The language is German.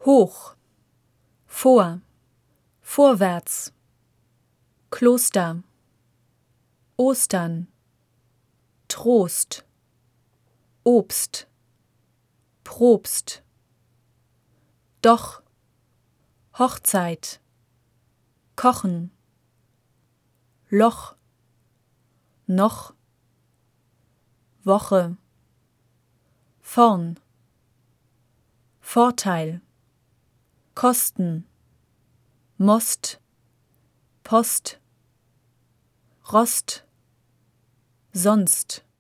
hoch, vor, vorwärts, Kloster, Ostern, Trost, Obst, Propst, doch, Hochzeit, kochen, Loch, noch, Woche, vorn, Vorteil, Kosten, Most, Post, Rost, sonst,